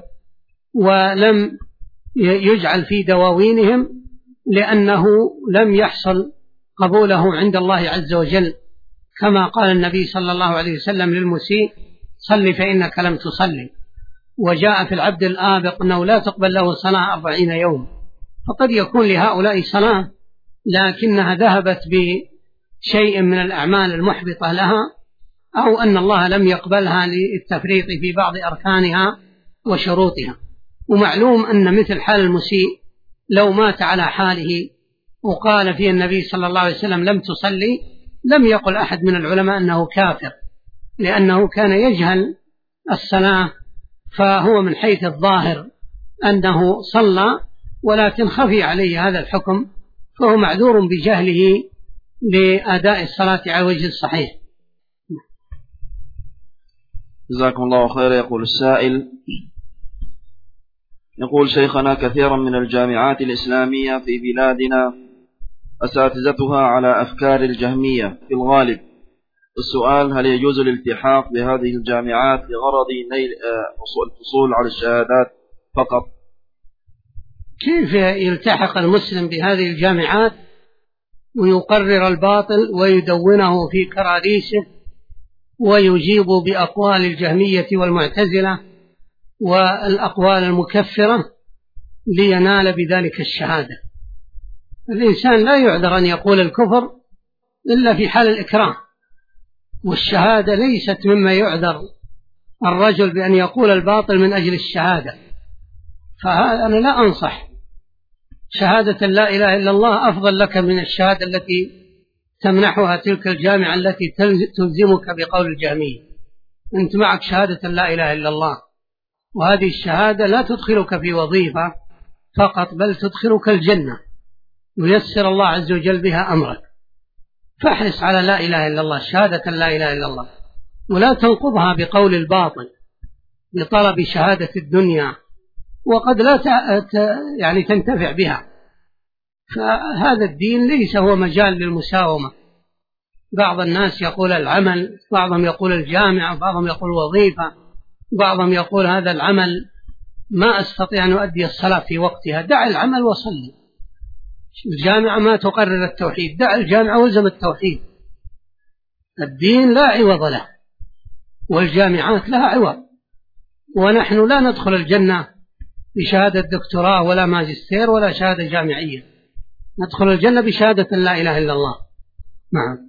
ولم يجعل في دواوينهم لأنه لم يحصل قبوله عند الله عز وجل، كما قال النبي صلى الله عليه وسلم للمسيء: صل فإنك لم تصلي. وجاء في العبد الآبق أنه لا تقبل له صلاة 40 يوم، فقد يكون لهؤلاء صلاة لكنها ذهبت بشيء من الأعمال المحبطة لها، أو أن الله لم يقبلها للتفريط في بعض أركانها وشروطها. ومعلوم أن مثل حال المسيء لو مات على حاله وقال فيه النبي صلى الله عليه وسلم لم تصلي، لم يقل أحد من العلماء أنه كافر، لأنه كان يجهل الصلاة، فهو من حيث الظاهر أنه صلى ولكن خفي عليه هذا الحكم، فهو معذور بجهله لأداء الصلاة على وجه الصحيح. جزاكم الله خيرا. يقول السائل: يقول شيخنا كثيرا من الجامعات الإسلامية في بلادنا أساتذتها على أفكار الجهمية في الغالب. السؤال: هل يجوز الالتحاق بهذه الجامعات لغرض نيل الحصول على الشهادات فقط؟ كيف يلتحق المسلم بهذه الجامعات ويقرر الباطل ويدونه في كراريسه ويجيب بأقوال الجهمية والمعتزلة والأقوال المكفرة لينال بذلك الشهادة؟ الإنسان لا يعذر أن يقول الكفر إلا في حال الإكراه، والشهادة ليست مما يعذر الرجل بأن يقول الباطل من أجل الشهادة. فأنا لا أنصح. شهادة لا إله إلا الله أفضل لك من الشهادة التي تمنحها تلك الجامعة التي تلزمك بقول الجهمية. أنت معك شهادة لا إله إلا الله، وهذه الشهادة لا تدخلك في وظيفة فقط، بل تدخلك الجنة ويسر الله عز وجل بها أمرك. فاحرص على لا إله إلا الله، شهادة لا إله إلا الله، ولا تنقضها بقول الباطل لطلب شهادة الدنيا وقد لا تنتفع بها. فهذا الدين ليس هو مجال للمساومة. بعض الناس يقول العمل، بعضهم يقول الجامعة، بعضهم يقول وظيفة، بعضهم يقول هذا العمل ما أستطيع أن أؤدي الصلاة في وقتها. دع العمل وصلي. الجامعة ما تقرر التوحيد، دع الجامعة والزم التوحيد. الدين لا عوض له، والجامعات لها عوض، ونحن لا ندخل الجنة بشهادة دكتوراه ولا ماجستير ولا شهادة جامعية، ندخل الجنة بشهادة لا إله إلا الله. نعم.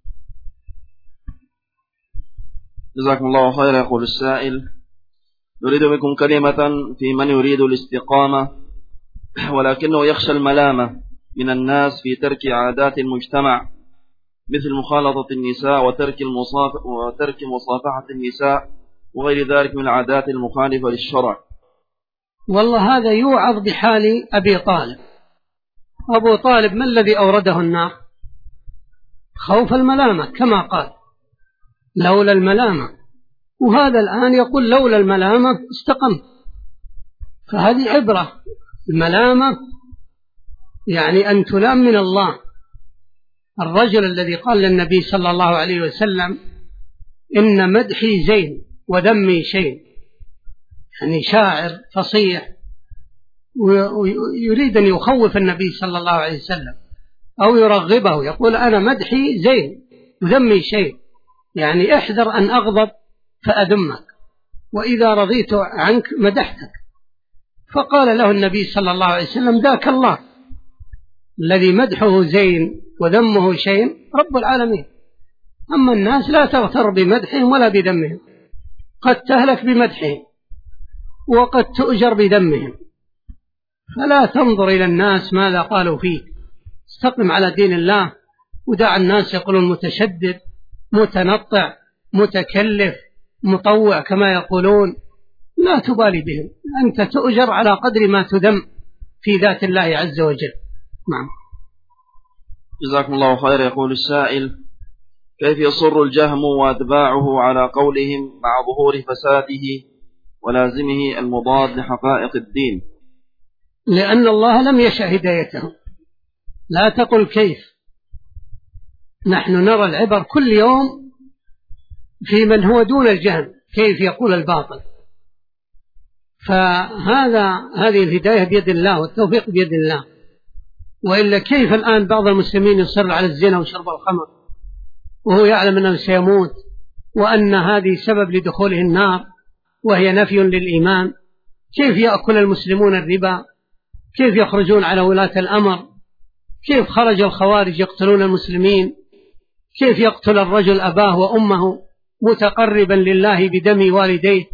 جزاكم الله خيرا. يقول السائل: نريد منكم كلمة في من يريد الاستقامة ولكنه يخشى الملامة من الناس في ترك عادات المجتمع مثل مخالطة النساء وترك مصافحة النساء وغير ذلك من العادات المخالفة للشرع. والله هذا يوعظ بحال أبي طالب. أبو طالب ما الذي أورده النار؟ خوف الملامة، كما قال لولا الملامة، وهذا الآن يقول لولا الملامة استقمت. فهذه عبرة. الملامة يعني أن تلام من الله. الرجل الذي قال للنبي صلى الله عليه وسلم إن مدحي زين وذمي شين، يعني شاعر فصيح ويريد أن يخوف النبي صلى الله عليه وسلم أو يرغبه، يقول أنا مدحي زين وذمي شين، يعني احذر أن أغضب فأذمك، وإذا رضيت عنك مدحتك. فقال له النبي صلى الله عليه وسلم ذاك الله الذي مدحه زين وذمه شين رب العالمين. أما الناس لا تغتر بمدحهم ولا بذمهم، قد تهلك بمدحهم وقد تؤجر بذمهم. فلا تنظر إلى الناس ماذا قالوا فيك، استقم على دين الله، ودع الناس يقولون متشدد متنطع متكلف مطوع كما يقولون، لا تبالي بهم، أنت تؤجر على قدر ما تذم في ذات الله عز وجل. نعم. جزاكم الله خير. يقول السائل: كيف يصر الجهم وأتباعه على قولهم مع ظهور فساده ولازمه المضاد لحقائق الدين؟ لأن الله لم يشأ هدايتهم. لا تقل كيف، نحن نرى العبر كل يوم في من هو دون الجهم كيف يقول الباطل. هذه الهداية بيد الله والتوفيق بيد الله. وإلا كيف الآن بعض المسلمين يصر على الزنا وشرب الخمر وهو يعلم أنه سيموت وأن هذه سبب لدخوله النار، وهي نفي للإيمان. كيف يأكل المسلمون الربا؟ كيف يخرجون على ولاة الأمر؟ كيف خرج الخوارج يقتلون المسلمين؟ كيف يقتل الرجل أباه وأمه متقربا لله بدم والديه؟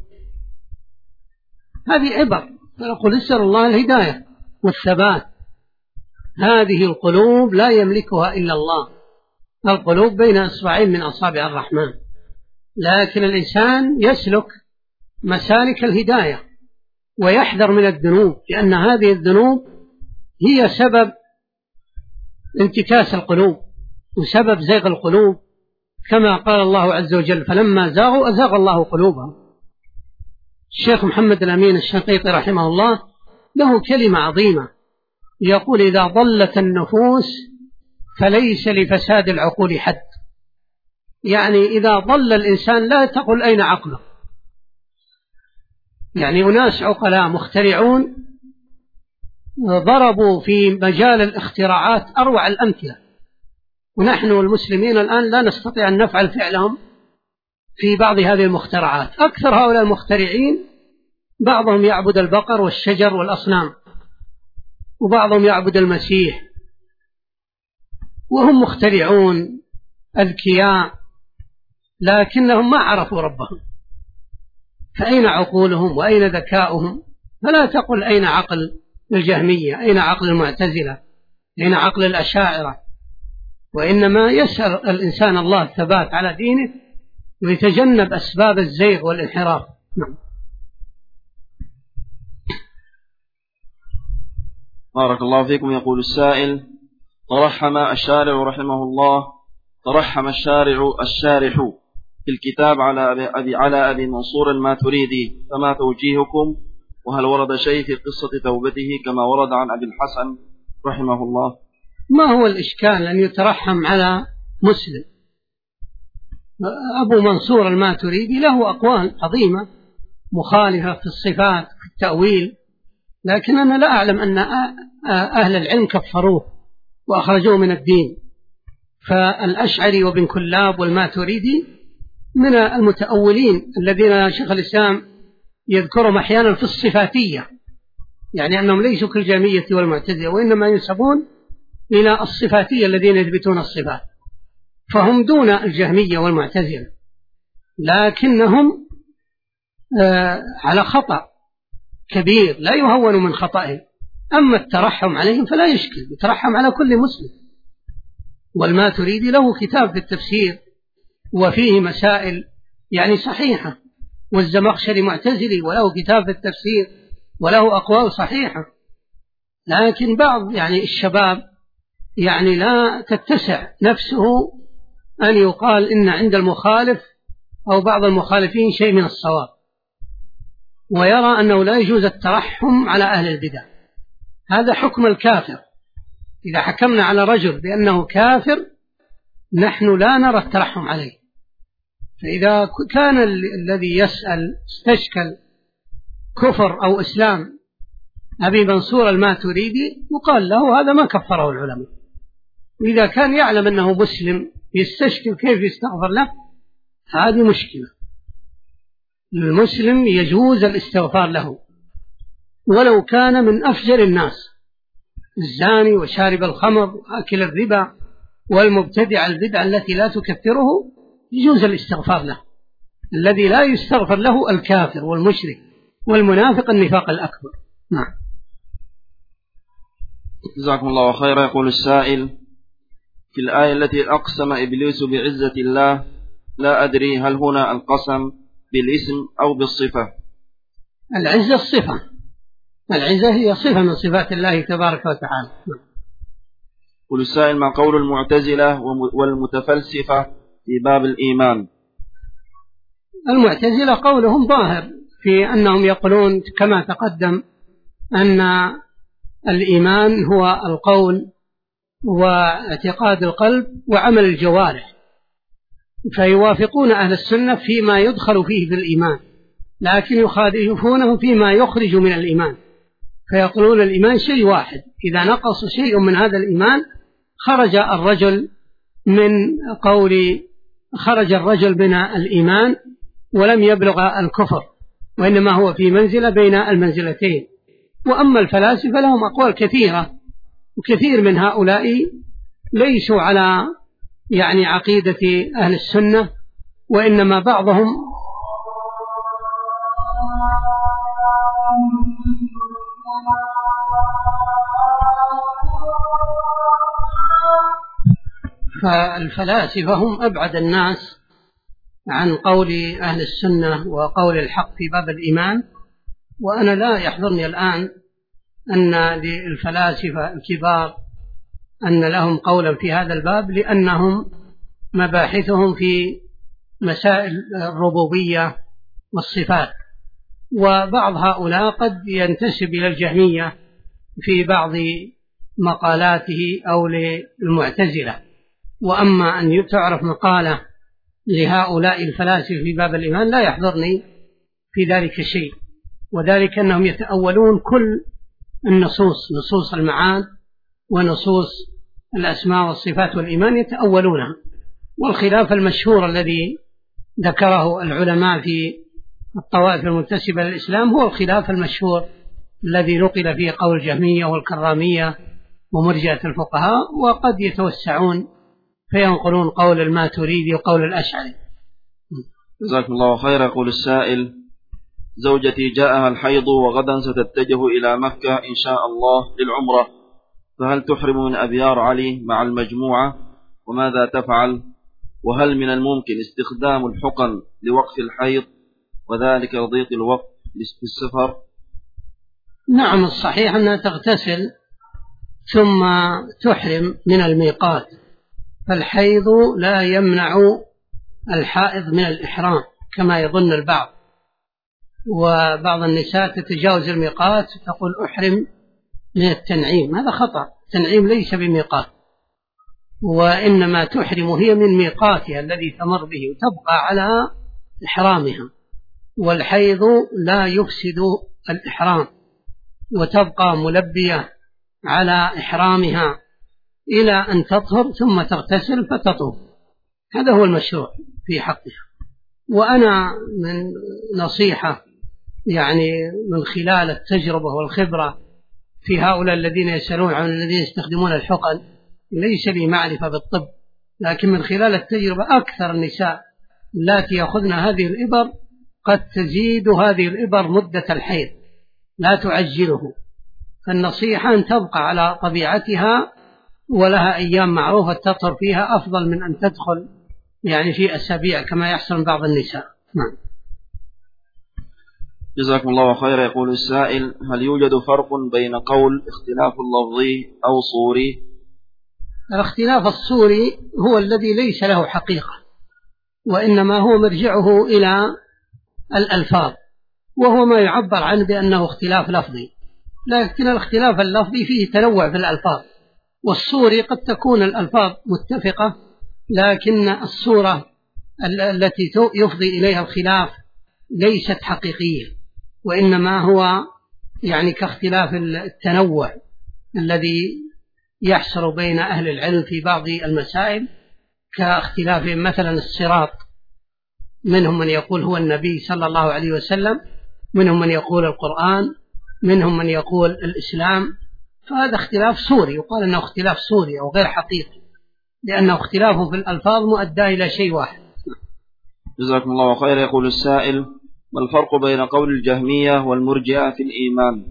هذه عبر. فنقول اسأل الله الهداية والثبات. هذه القلوب لا يملكها إلا الله، القلوب بين إصبعين من أصابع الرحمن، لكن الإنسان يسلك مسالك الهداية ويحذر من الذنوب، لأن هذه الذنوب هي سبب انتكاس القلوب وسبب زيغ القلوب، كما قال الله عز وجل: فلما زاغوا أزاغ الله قلوبهم. الشيخ محمد الأمين الشنقيطي رحمه الله له كلمة عظيمة، يقول: إذا ضلت النفوس فليس لفساد العقول حد. يعني إذا ضل الإنسان لا تقل أين عقله. يعني أناس عقلاء مخترعون ضربوا في مجال الاختراعات أروع الأمثلة، ونحن المسلمين الآن لا نستطيع أن نفعل فعلهم في بعض هذه المخترعات. أكثر هؤلاء المخترعين بعضهم يعبد البقر والشجر والأصنام، وبعضهم يعبد المسيح، وهم مخترعون أذكياء، لكنهم ما عرفوا ربهم. فأين عقولهم وأين ذكاؤهم؟ فلا تقل أين عقل الجهمية، أين عقل المعتزلة، أين عقل الأشاعرة، وإنما يسأل الإنسان الله الثبات على دينه ويتجنب أسباب الزيغ والانحراف. نعم. بارك الله فيكم. يقول السائل: ترحم الشارع رحمه الله، ترحم الشارح في الكتاب على أبي منصور الماتريدي، فما توجيهكم؟ وهل ورد شيء في قصة توبته كما ورد عن أبي الحسن رحمه الله؟ ما هو الإشكال أن يترحم على مسلم؟ أبو منصور الماتريدي له أقوال عظيمة مخالفة في الصفات في التأويل، لكن أنا لا أعلم أن أهل العلم كفروه وأخرجوه من الدين. فالأشعري وابن كلاب والماتريدي من المتأولين الذين شيخ الإسلام يذكرهم أحيانا في الصفاتية، يعني أنهم ليسوا كالجهمية والمعتزلة، وإنما ينسبون إلى الصفاتية الذين يثبتون الصفات، فهم دون الجهمية والمعتزلة، لكنهم على خطأ كبير لا يهون من خطئهم. أما الترحم عليهم فلا يشكل، يترحم على كل مسلم. والماتريدي له كتاب في التفسير وفيه مسائل يعني صحيحة، والزمخشري معتزلي وله كتاب في التفسير وله أقوال صحيحة، لكن بعض يعني الشباب يعني لا تتسع نفسه أن يقال إن عند المخالف أو بعض المخالفين شيء من الصواب، ويرى أنه لا يجوز الترحم على أهل البدع. هذا حكم الكافر. إذا حكمنا على رجل بأنه كافر نحن لا نرى الترحم عليه. فإذا كان الذي يسأل استشكل كفر أو إسلام أبي منصور الماتريدي يقال له هذا ما كفره العلماء. وإذا كان يعلم أنه مسلم يستشكل كيف يستغفر له، هذه مشكلة. المسلم يجوز الاستغفار له ولو كان من أفجر الناس، الزاني وشارب الخمر وآكل الربا والمبتدع البدع التي لا تكفره يجوز الاستغفار له. الذي لا يستغفر له الكافر والمشرك والمنافق النفاق الأكبر. نعم. جزاكم الله خيرا. يقول السائل: في الآية التي أقسم إبليس بعزة الله، لا أدري هل هنا القسم بالاسم أو بالصفة؟ العزة الصفة، العزة هي صفة من صفات الله تبارك وتعالى. يقول السائل: ما قول المعتزلة والمتفلسفة في باب الإيمان؟ المعتزلة قولهم ظاهر في أنهم يقولون كما تقدم أن الإيمان هو القول واعتقاد القلب وعمل الجوارح، فيوافقون أهل السنة فيما يدخل فيه بالإيمان، لكن يخالفونهم فيما يخرج من الإيمان، فيقولون الإيمان شيء واحد، إذا نقص شيء من هذا الإيمان خرج الرجل من الإيمان ولم يبلغ الكفر، وإنما هو في منزلة بين المنزلتين. وأما الفلاسفة لهم أقوال كثيرة، وكثير من هؤلاء ليسوا على عقيدة أهل السنة، وإنما بعضهم فالفلاسفة هم أبعد الناس عن قول أهل السنة وقول الحق في باب الإيمان. وأنا لا يحضرني الآن أن للفلاسفة الكبار أن لهم قولا في هذا الباب، لأنهم مباحثهم في مسائل الربوبية والصفات، وبعض هؤلاء قد ينتسب إلى الجهمية في بعض مقالاته أو للمعتزلة. وأما أن تعرف مقالة لهؤلاء الفلاسفة في باب الإيمان لا يحضرني في ذلك شيء، وذلك أنهم يتأولون كل النصوص، نصوص المعاد ونصوص الأسماء والصفات والإيمان يتأولونها. والخلاف المشهور الذي ذكره العلماء في الطوائف المنتسبة للإسلام هو الخلاف المشهور الذي نقل فيه قول الجهمية والكرامية ومرجئة الفقهاء، وقد يتوسعون فينقلون قول الماتريدي وقول الأشعري. جزاكم الله خيرا. يقول السائل: زوجتي جاءها الحيض وغدا ستتجه إلى مكة إن شاء الله للعمرة، فهل تحرم من أبيار علي مع المجموعة؟ وماذا تفعل؟ وهل من الممكن استخدام الحقن لوقف الحيض وذلك لضيق الوقت في السفر؟ نعم، الصحيح أنها تغتسل ثم تحرم من الميقات، فالحيض لا يمنع الحائض من الإحرام كما يظن البعض. وبعض النساء تتجاوز الميقات تقول أحرم من التنعيم، هذا خطأ. التنعيم ليس بميقات، وإنما تحرم هي من ميقاتها الذي تمر به وتبقى على إحرامها. والحيض لا يفسد الإحرام، وتبقى ملبية على إحرامها إلى أن تطهر ثم تغتسل فتطهر. هذا هو المشروع في حقها. وأنا من نصيحة من خلال التجربة والخبرة في هؤلاء الذين يسألون عن الذين يستخدمون الحقن، ليس لي معرفة بالطب، لكن من خلال التجربة أكثر النساء التي يأخذن هذه الإبر قد تزيد هذه الإبر مدة الحيض، لا تعجله. فالنصيحة أن تبقى على طبيعتها ولها أيام معروفة تطهر فيها أفضل من أن تدخل في أسابيع كما يحصل من بعض النساء. نعم. جزاكم الله خيرا. يقول السائل: هل يوجد فرق بين قول اختلاف اللفظي أو صوري؟ الاختلاف الصوري هو الذي ليس له حقيقة، وإنما هو مرجعه إلى الألفاظ، وهو ما يعبر عنه بأنه اختلاف لفظي. لكن الاختلاف اللفظي فيه تنوع في الألفاظ، والصوري قد تكون الألفاظ متفقة لكن الصورة التي يفضي إليها الخلاف ليست حقيقية، وإنما هو كاختلاف التنوع الذي يحصل بين أهل العلم في بعض المسائل، كاختلاف مثلا الصراط، منهم من يقول هو النبي صلى الله عليه وسلم، منهم من يقول القرآن، منهم من يقول الإسلام. فهذا اختلاف صوري، يقال أنه اختلاف صوري أو غير حقيقي، لأنه اختلاف في الألفاظ مؤدى إلى شيء واحد. جزاكم الله خيرا. يقول السائل: ما الفرق بين قول الجهمية والمرجئة في الإيمان؟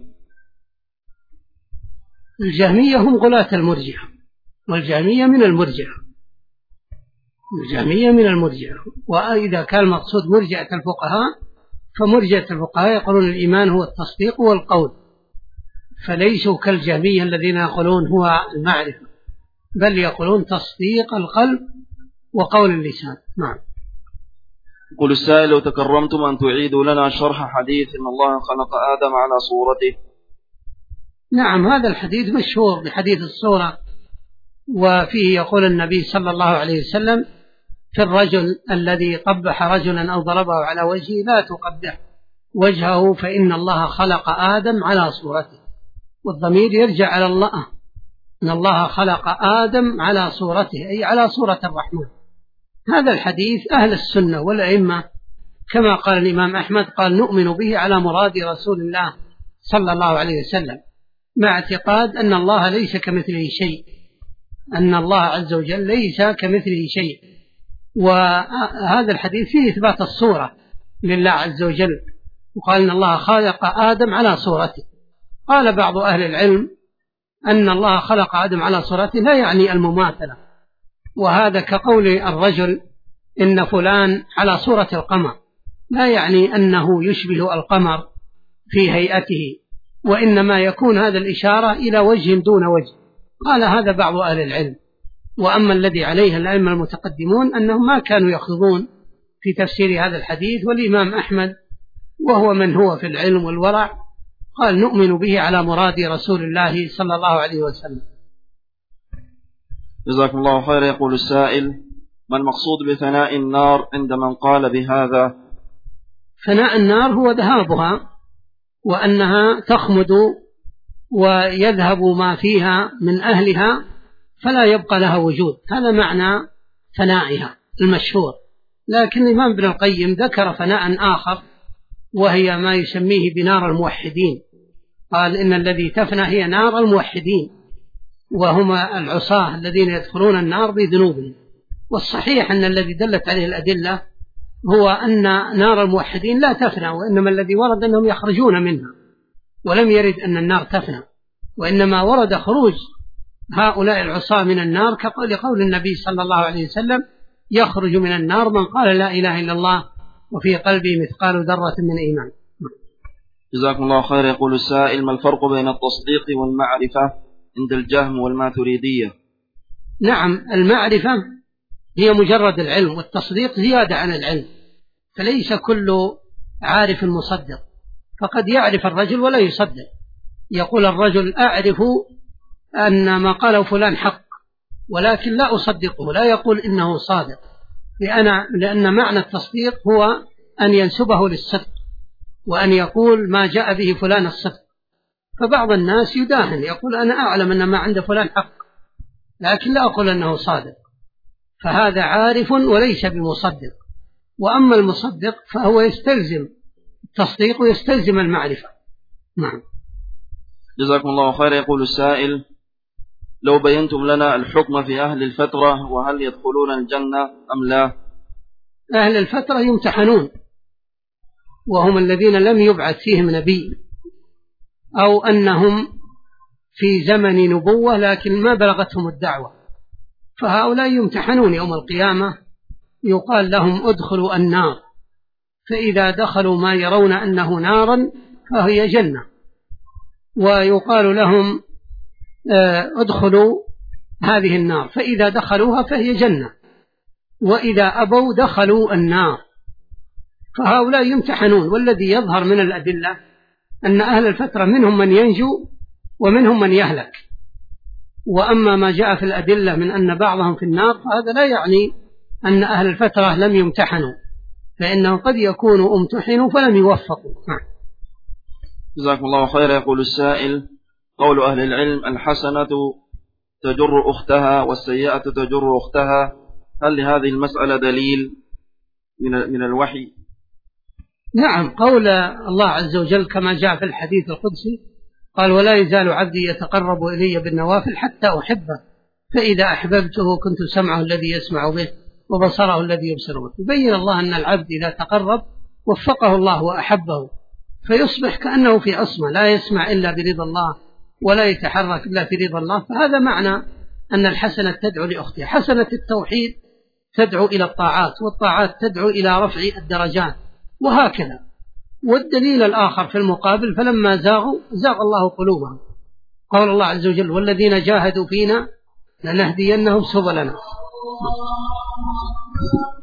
الجهمية هم غلاة المرجئة، والجهمية من المرجئة، الجهمية من المرجئة. وإذا كان المقصود مرجئة الفقهاء، فمرجئة الفقهاء يقولون الإيمان هو التصديق والقول، فليسوا كالجهمية الذين يقولون هو المعرفة، بل يقولون تصديق القلب وقول اللسان. نعم. يقول السائل: لو تكرمتم أن تعيدوا لنا شرح حديث إن الله خلق آدم على صورته. نعم، هذا الحديث مشهور بحديث الصورة، وفيه يقول النبي صلى الله عليه وسلم في الرجل الذي قبح رجلا أو ضربه على وجهه: لا تقبح وجهه فإن الله خلق آدم على صورته. والضمير يرجع على الله، إن الله خلق آدم على صورته، أي على صورة الرحمن. هذا الحديث أهل السنة والأئمة كما قال الإمام أحمد قال نؤمن به على مراد رسول الله صلى الله عليه وسلم، مع اعتقاد أن الله ليس كمثله شيء، أن الله عز وجل ليس كمثله شيء. وهذا الحديث فيه إثبات الصورة لله عز وجل، وقال إن الله خلق آدم على صورته. قال بعض أهل العلم أن الله خلق آدم على صورته لا يعني المماثلة، وهذا كقول الرجل إن فلان على صورة القمر، لا يعني أنه يشبه القمر في هيئته، وإنما يكون هذا الإشارة إلى وجه دون وجه. قال هذا بعض أهل العلم. وأما الذي عليه الأئمة المتقدمون أنهم ما كانوا يخوضون في تفسير هذا الحديث، والإمام أحمد وهو من هو في العلم والورع قال نؤمن به على مراد رسول الله صلى الله عليه وسلم. جزاكم الله خير. يقول السائل: ما المقصود بفناء النار عند من قال بهذا؟ فناء النار هو ذهابها، وأنها تخمد ويذهب ما فيها من أهلها فلا يبقى لها وجود، هذا معنى فنائها المشهور. لكن الإمام ابن القيم ذكر فناء آخر، وهي ما يسميه بنار الموحدين. قال إن الذي تفنى هي نار الموحدين، وهم العصاة الذين يدخلون النار بذنوبهم. والصحيح أن الذي دلت عليه الأدلة هو أن نار الموحدين لا تفنى، وإنما الذي ورد أنهم يخرجون منها، ولم يرد أن النار تفنى، وإنما ورد خروج هؤلاء العصاة من النار لقول النبي صلى الله عليه وسلم: يخرج من النار من قال لا إله إلا الله وفي قلبه مثقال ذرة من إيمان. جزاكم الله خير. يقول السائل: ما الفرق بين التصديق والمعرفة عند الجهم والماتريدية؟ نعم، المعرفة هي مجرد العلم، والتصديق زيادة عن العلم، فليس كل عارف مصدق، فقد يعرف الرجل ولا يصدق. يقول الرجل: أعرف أن ما قاله فلان حق، ولكن لا أصدقه، لا يقول إنه صادق، لأن معنى التصديق هو أن ينسبه للصدق، وأن يقول ما جاء به فلان الصدق. فبعض الناس يداهن، يقول أنا أعلم أن ما عند فلان حق، لكن لا أقول أنه صادق، فهذا عارف وليس بمصدق. وأما المصدق فهو يستلزم التصديق ويستلزم المعرفة. نعم. جزاكم الله خير. يقول السائل: لو بينتم لنا الحكم في أهل الفترة، وهل يدخلون الجنة أم لا؟ أهل الفترة يمتحنون، وهم الذين لم يبعث فيهم نبي، أو أنهم في زمن نبوة لكن ما بلغتهم الدعوة، فهؤلاء يمتحنون يوم القيامة. يقال لهم ادخلوا النار، فإذا دخلوا ما يرون أنه نارا فهي جنة، ويقال لهم ادخلوا هذه النار، فإذا دخلوها فهي جنة، وإذا أبوا دخلوا النار. فهؤلاء يمتحنون. والذي يظهر من الأدلة أن أهل الفترة منهم من ينجو ومنهم من يهلك. وأما ما جاء في الأدلة من أن بعضهم في النار فهذا لا يعني أن أهل الفترة لم يمتحنوا، فإنهم قد يكونوا امتحنوا فلم يوفقوا. جزاكم الله خير. يقول السائل: قول أهل العلم الحسنة تجر أختها والسيئة تجر أختها، هل لهذه المسألة دليل من الوحي؟ نعم، قول الله عز وجل كما جاء في الحديث القدسي قال: ولا يزال عبدي يتقرب إلي بالنوافل حتى أحبه، فإذا أحببته كنت سمعه الذي يسمع به وبصره الذي يبصر به. يبين الله أن العبد إذا تقرب وفقه الله وأحبه، فيصبح كأنه في عصمة، لا يسمع إلا برضا الله ولا يتحرك إلا في رضا الله. فهذا معنى أن الحسنة تدعو لأختها. حسنة التوحيد تدعو إلى الطاعات، والطاعات تدعو إلى رفع الدرجات، وهكذا. والدليل الآخر في المقابل: فلما زاغوا زاغ الله قلوبهم. قال الله عز وجل: والذين جاهدوا فينا لنهدينهم سبلنا.